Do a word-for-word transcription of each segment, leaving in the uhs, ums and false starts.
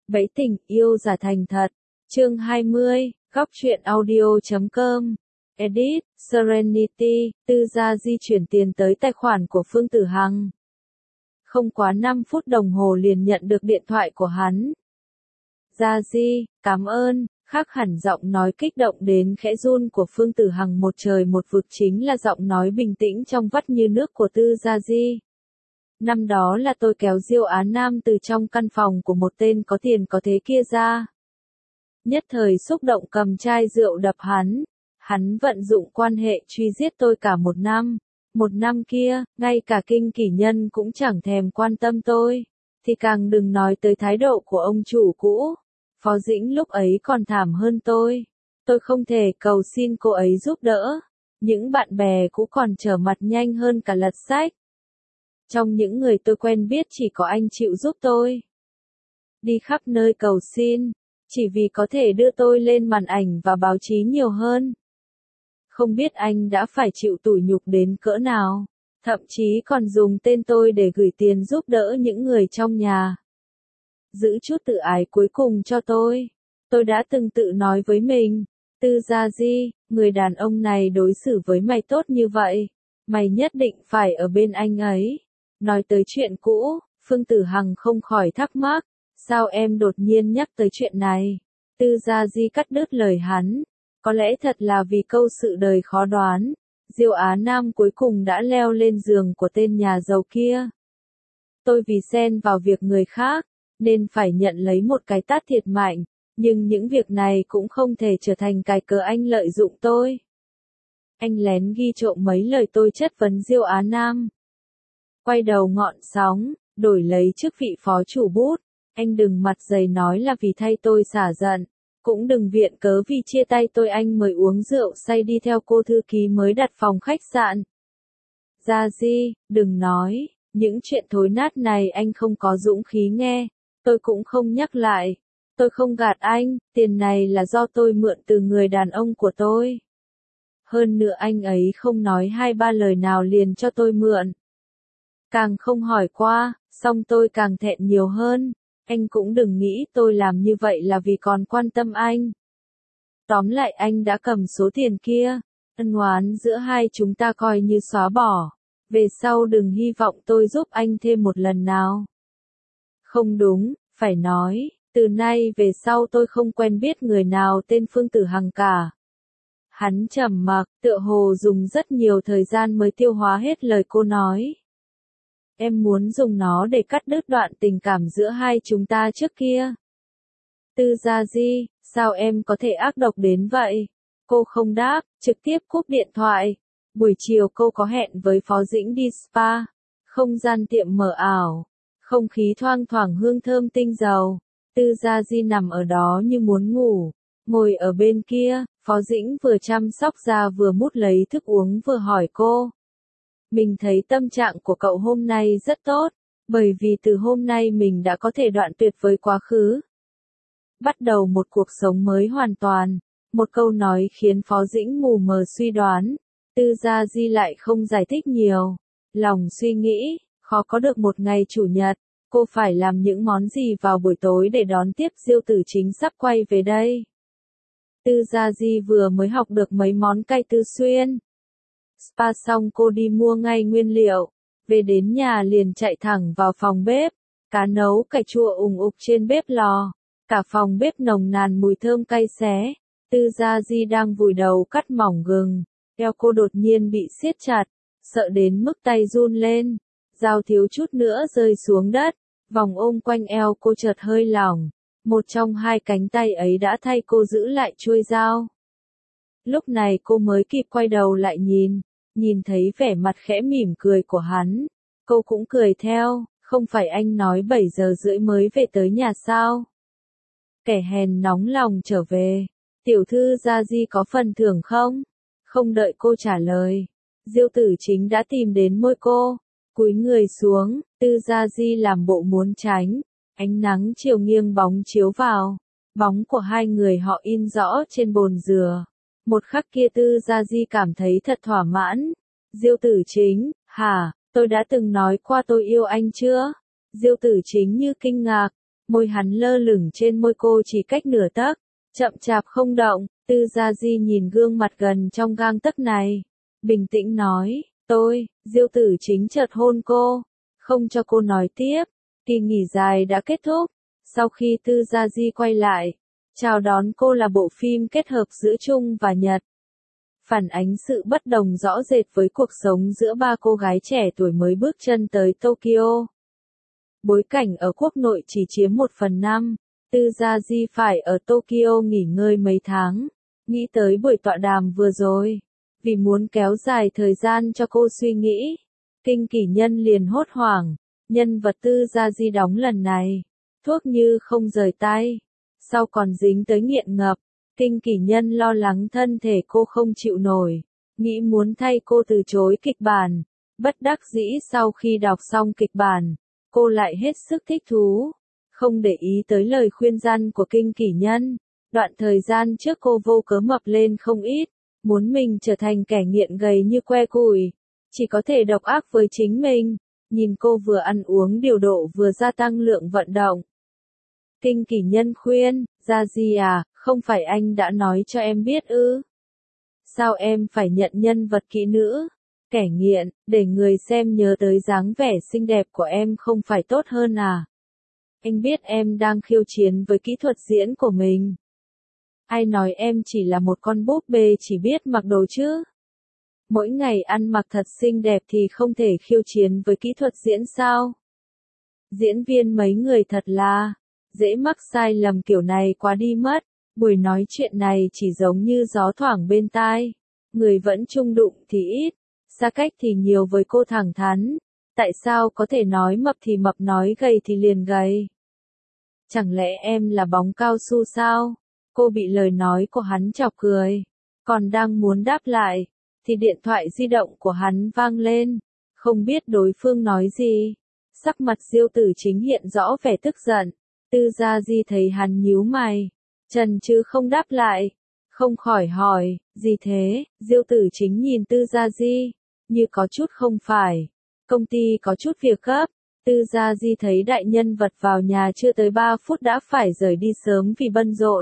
Bẫy tình yêu giả thành thật. Chương hai mươi, góc truyện audio chấm com. Edit, Serenity, Tư Gia Di chuyển tiền tới tài khoản của Phương Tử Hằng. Không quá năm phút đồng hồ liền nhận được điện thoại của hắn. Gia Di, cảm ơn, khác hẳn giọng nói kích động đến khẽ run của Phương Tử Hằng một trời một vực chính là giọng nói bình tĩnh trong vắt như nước của Tư Gia Di. Năm đó là tôi kéo Diêu Á Nam từ trong căn phòng của một tên có tiền có thế kia ra. Nhất thời xúc động cầm chai rượu đập hắn. Hắn vận dụng quan hệ truy giết tôi cả một năm. Một năm kia, ngay cả kinh kỷ nhân cũng chẳng thèm quan tâm tôi. Thì càng đừng nói tới thái độ của ông chủ cũ. Phó Dĩnh lúc ấy còn thảm hơn tôi. Tôi không thể cầu xin cô ấy giúp đỡ. Những bạn bè cũ còn trở mặt nhanh hơn cả lật sách. Trong những người tôi quen biết chỉ có anh chịu giúp tôi. Đi khắp nơi cầu xin, chỉ vì có thể đưa tôi lên màn ảnh và báo chí nhiều hơn. Không biết anh đã phải chịu tủi nhục đến cỡ nào, thậm chí còn dùng tên tôi để gửi tiền giúp đỡ những người trong nhà. Giữ chút tự ái cuối cùng cho tôi. Tôi đã từng tự nói với mình, Tư Gia Di, người đàn ông này đối xử với mày tốt như vậy, mày nhất định phải ở bên anh ấy. Nói tới chuyện cũ, Phương Tử Hằng không khỏi thắc mắc, sao em đột nhiên nhắc tới chuyện này? Tư Gia Di cắt đứt lời hắn, có lẽ thật là vì câu sự đời khó đoán, Diêu Á Nam cuối cùng đã leo lên giường của tên nhà giàu kia. Tôi vì xen vào việc người khác, nên phải nhận lấy một cái tát thiệt mạnh, nhưng những việc này cũng không thể trở thành cái cớ anh lợi dụng tôi. Anh lén ghi trộm mấy lời tôi chất vấn Diêu Á Nam. Quay đầu ngọn sóng, đổi lấy chức vị phó chủ bút, anh đừng mặt dày nói là vì thay tôi xả giận, cũng đừng viện cớ vì chia tay tôi anh mới uống rượu say đi theo cô thư ký mới đặt phòng khách sạn. Gia Di, đừng nói, những chuyện thối nát này anh không có dũng khí nghe, tôi cũng không nhắc lại, tôi không gạt anh, tiền này là do tôi mượn từ người đàn ông của tôi. Hơn nữa anh ấy không nói hai ba lời nào liền cho tôi mượn. Càng không hỏi qua, xong tôi càng thẹn nhiều hơn, anh cũng đừng nghĩ tôi làm như vậy là vì còn quan tâm anh. Tóm lại anh đã cầm số tiền kia, ân oán giữa hai chúng ta coi như xóa bỏ, về sau đừng hy vọng tôi giúp anh thêm một lần nào. Không đúng, phải nói, từ nay về sau tôi không quen biết người nào tên Phương Tử Hằng cả. Hắn trầm mặc, tựa hồ dùng rất nhiều thời gian mới tiêu hóa hết lời cô nói. Em muốn dùng nó để cắt đứt đoạn tình cảm giữa hai chúng ta trước kia. Tư Gia Di, sao em có thể ác độc đến vậy? Cô không đáp, trực tiếp cúp điện thoại. Buổi chiều cô có hẹn với Phó Dĩnh đi spa. Không gian tiệm mờ ảo. Không khí thoang thoảng hương thơm tinh dầu. Tư Gia Di nằm ở đó như muốn ngủ. Ngồi ở bên kia, Phó Dĩnh vừa chăm sóc da vừa mút lấy thức uống vừa hỏi cô. Mình thấy tâm trạng của cậu hôm nay rất tốt, bởi vì từ hôm nay mình đã có thể đoạn tuyệt với quá khứ. Bắt đầu một cuộc sống mới hoàn toàn. Một câu nói khiến Phó Dĩnh mù mờ suy đoán. Tư Gia Di lại không giải thích nhiều. Lòng suy nghĩ, khó có được một ngày chủ nhật. Cô phải làm những món gì vào buổi tối để đón tiếp Diêu Tử Chính sắp quay về đây. Tư Gia Di vừa mới học được mấy món cay Tư Xuyên. Spa xong cô đi mua ngay nguyên liệu, về đến nhà liền chạy thẳng vào phòng bếp, cá nấu cải chua ùng ục trên bếp lò, cả phòng bếp nồng nàn mùi thơm cay xé. Tư Gia Di đang vùi đầu cắt mỏng gừng, eo cô đột nhiên bị siết chặt, sợ đến mức tay run lên, dao thiếu chút nữa rơi xuống đất, vòng ôm quanh eo cô chợt hơi lỏng, một trong hai cánh tay ấy đã thay cô giữ lại chuôi dao. Lúc này cô mới kịp quay đầu lại nhìn. Nhìn thấy vẻ mặt khẽ mỉm cười của hắn, cô cũng cười theo, không phải anh nói bảy giờ rưỡi mới về tới nhà sao? Kẻ hèn nóng lòng trở về, tiểu thư Gia Di có phần thưởng không? Không đợi cô trả lời, Diêu Tử Chính đã tìm đến môi cô, cúi người xuống, Tư Gia Di làm bộ muốn tránh, ánh nắng chiều nghiêng bóng chiếu vào, bóng của hai người họ in rõ trên bồn dừa. Một khắc kia Tư Gia Di cảm thấy thật thỏa mãn. Diêu Tử Chính, hả, tôi đã từng nói qua tôi yêu anh chưa? Diêu Tử Chính như kinh ngạc, Môi hắn lơ lửng trên môi cô chỉ cách nửa tấc, chậm chạp không động. Tư Gia Di nhìn gương mặt gần trong gang tấc này, bình tĩnh nói, tôi, Diêu Tử Chính chợt hôn cô, không cho cô nói tiếp. Kỳ nghỉ dài đã kết thúc, sau khi Tư Gia Di quay lại, chào đón cô là bộ phim kết hợp giữa Trung và Nhật. Phản ánh sự bất đồng rõ rệt với cuộc sống giữa ba cô gái trẻ tuổi mới bước chân tới Tokyo. Bối cảnh ở quốc nội chỉ chiếm một phần năm, Tư Gia Di phải ở Tokyo nghỉ ngơi mấy tháng. Nghĩ tới buổi tọa đàm vừa rồi, vì muốn kéo dài thời gian cho cô suy nghĩ, Kinh Kỷ Nhân liền hốt hoảng, nhân vật Tư Gia Di đóng lần này, thuốc như không rời tay, sau còn dính tới nghiện ngập. Kinh Kỷ Nhân lo lắng thân thể cô không chịu nổi, nghĩ muốn thay cô từ chối kịch bản. Bất đắc dĩ sau khi đọc xong kịch bản, cô lại hết sức thích thú, không để ý tới lời khuyên răn của Kinh Kỷ Nhân. Đoạn thời gian trước cô vô cớ mập lên không ít, muốn mình trở thành kẻ nghiện gầy như que củi, chỉ có thể độc ác với chính mình. Nhìn cô vừa ăn uống điều độ vừa gia tăng lượng vận động. Kinh Kỷ Nhân khuyên, Gia Di à, không phải anh đã nói cho em biết ư? Sao em phải nhận nhân vật kỹ nữ, kẻ nghiện, để người xem nhớ tới dáng vẻ xinh đẹp của em không phải tốt hơn à? Anh biết em đang khiêu chiến với kỹ thuật diễn của mình. Ai nói em chỉ là một con búp bê chỉ biết mặc đồ chứ? Mỗi ngày ăn mặc thật xinh đẹp thì không thể khiêu chiến với kỹ thuật diễn sao? Diễn viên mấy người thật là dễ mắc sai lầm kiểu này quá đi mất. Buổi nói chuyện này chỉ giống như gió thoảng bên tai. Người vẫn chung đụng thì ít, xa cách thì nhiều với cô thẳng thắn. Tại sao có thể nói mập thì mập, nói gầy thì liền gầy? Chẳng lẽ em là bóng cao su sao? Cô bị lời nói của hắn chọc cười. Còn đang muốn đáp lại, thì điện thoại di động của hắn vang lên. Không biết đối phương nói gì. Sắc mặt Diêu Tử Chính hiện rõ vẻ tức giận. Tư Gia Di thấy hắn nhíu mày, chần chừ không đáp lại, không khỏi hỏi, gì thế? Diêu Tử Chính nhìn Tư Gia Di, như có chút không phải. Công ty có chút việc gấp. Tư Gia Di thấy đại nhân vật vào nhà chưa tới ba phút đã phải rời đi sớm vì bận rộn.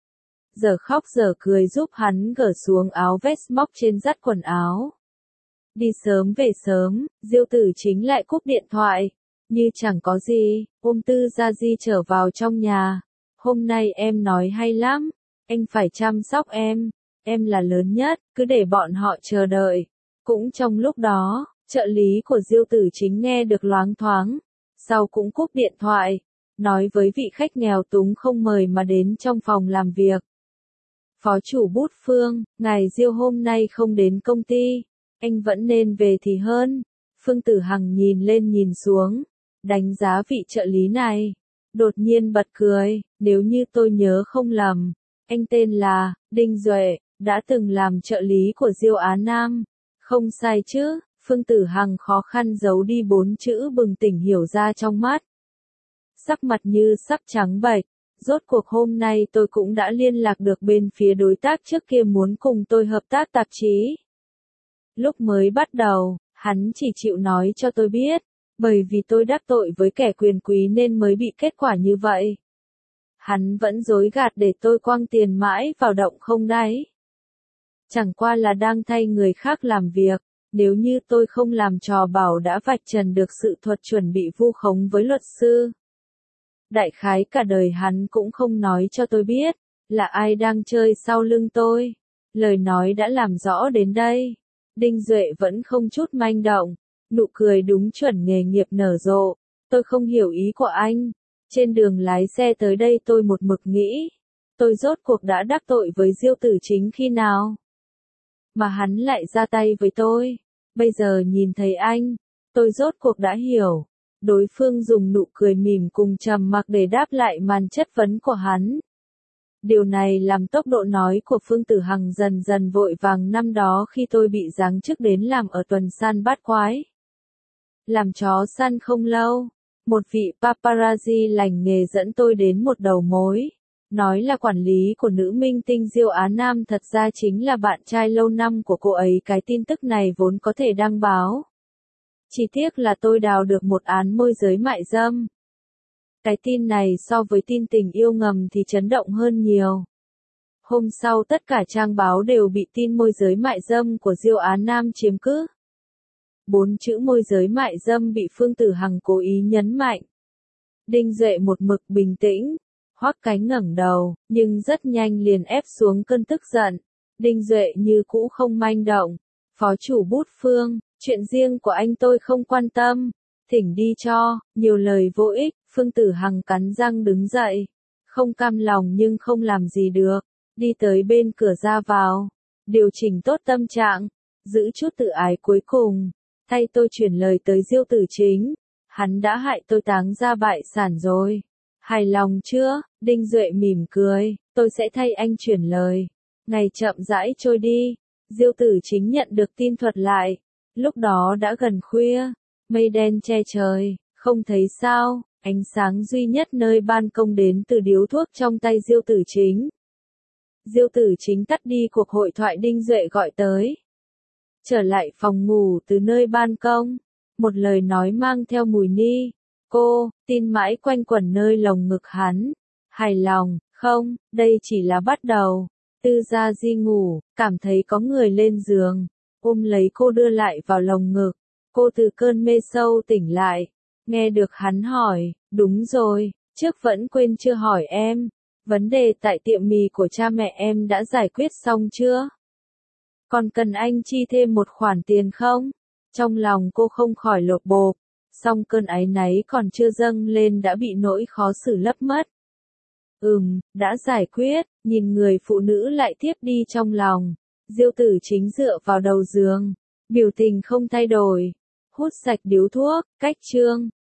Giờ khóc giờ cười giúp hắn gỡ xuống áo vest móc trên dắt quần áo. Đi sớm về sớm, Diêu Tử Chính lại cúp điện thoại. Như chẳng có gì, ôm Tư Gia Di trở vào trong nhà. Hôm nay em nói hay lắm, anh phải chăm sóc em, em là lớn nhất, cứ để bọn họ chờ đợi. Cũng trong lúc đó, trợ lý của Diêu Tử Chính nghe được loáng thoáng, sau cũng cúp điện thoại, nói với vị khách nghèo túng không mời mà đến trong phòng làm việc. Phó chủ Bút Phương, ngài Diêu hôm nay không đến công ty, anh vẫn nên về thì hơn. Phương Tử Hằng nhìn lên nhìn xuống, đánh giá vị trợ lý này, đột nhiên bật cười, nếu như tôi nhớ không lầm, anh tên là Đinh Duệ, đã từng làm trợ lý của Diêu Á Nam. Không sai chứ? Phương Tử Hằng khó khăn giấu đi bốn chữ bừng tỉnh hiểu ra trong mắt. Sắc mặt như sắp trắng bệch, rốt cuộc hôm nay tôi cũng đã liên lạc được bên phía đối tác trước kia muốn cùng tôi hợp tác tạp chí. Lúc mới bắt đầu, hắn chỉ chịu nói cho tôi biết, bởi vì tôi đắc tội với kẻ quyền quý nên mới bị kết quả như vậy. Hắn vẫn dối gạt để tôi quăng tiền mãi vào động không đáy. Chẳng qua là đang thay người khác làm việc, nếu như tôi không làm trò bảo đã vạch trần được sự thuật chuẩn bị vu khống với luật sư. Đại khái cả đời hắn cũng không nói cho tôi biết, là ai đang chơi sau lưng tôi. Lời nói đã làm rõ đến đây. Đinh Duệ vẫn không chút manh động, nụ cười đúng chuẩn nghề nghiệp nở rộ. Tôi không hiểu ý của anh. Trên đường lái xe tới đây tôi một mực nghĩ, tôi rốt cuộc đã đắc tội với Diêu Tử Chính khi nào? Mà hắn lại ra tay với tôi. Bây giờ nhìn thấy anh, tôi rốt cuộc đã hiểu. Đối phương dùng nụ cười mỉm cùng trầm mặc để đáp lại màn chất vấn của hắn. Điều này làm tốc độ nói của Phương Tử Hằng dần dần vội vàng. Năm đó khi tôi bị giáng chức đến làm ở tuần săn bát quái, làm chó săn không lâu, một vị paparazzi lành nghề dẫn tôi đến một đầu mối, nói là quản lý của nữ minh tinh Diêu Á Nam thật ra chính là bạn trai lâu năm của cô ấy. Cái tin tức này vốn có thể đăng báo. Chỉ tiếc là tôi đào được một án môi giới mại dâm. Cái tin này so với tin tình yêu ngầm thì chấn động hơn nhiều. Hôm sau tất cả trang báo đều bị tin môi giới mại dâm của Diêu Á Nam chiếm cứ. Bốn chữ môi giới mại dâm bị Phương Tử Hằng cố ý nhấn mạnh. Đinh Duệ một mực bình tĩnh, Hoắc Cánh ngẩng đầu, nhưng rất nhanh liền ép xuống cơn tức giận. Đinh Duệ như cũ không manh động. Phó chủ bút Phương, chuyện riêng của anh tôi không quan tâm. Thỉnh đi cho, nhiều lời vô ích, Phương Tử Hằng cắn răng đứng dậy. Không cam lòng nhưng không làm gì được. Đi tới bên cửa ra vào. Điều chỉnh tốt tâm trạng. Giữ chút tự ái cuối cùng. Thay tôi chuyển lời tới Diêu Tử Chính. Hắn đã hại tôi táng ra bại sản rồi. Hài lòng chưa? Đinh Duệ mỉm cười. Tôi sẽ thay anh chuyển lời. Ngày chậm rãi trôi đi. Diêu Tử Chính nhận được tin thuật lại. Lúc đó đã gần khuya. Mây đen che trời. Không thấy sao. Ánh sáng duy nhất nơi ban công đến từ điếu thuốc trong tay Diêu Tử Chính. Diêu Tử Chính tắt đi cuộc hội thoại Đinh Duệ gọi tới. Trở lại phòng ngủ từ nơi ban công. Một lời nói mang theo mùi ni. Cô, tin mãi quanh quẩn nơi lồng ngực hắn. Hài lòng, không, đây chỉ là bắt đầu. Tư Gia Di ngủ, cảm thấy có người lên giường. Ôm lấy cô đưa lại vào lồng ngực. Cô từ cơn mê sâu tỉnh lại. Nghe được hắn hỏi, đúng rồi, trước vẫn quên chưa hỏi em. Vấn đề tại tiệm mì của cha mẹ em đã giải quyết xong chưa? Còn cần anh chi thêm một khoản tiền không? Trong lòng cô không khỏi lột bột. Song cơn áy náy còn chưa dâng lên đã bị nỗi khó xử lấp mất. Ừm, đã giải quyết, nhìn người phụ nữ lại tiếp đi trong lòng. Diêu Tử Chính dựa vào đầu giường. Biểu tình không thay đổi. Hút sạch điếu thuốc, cách chương.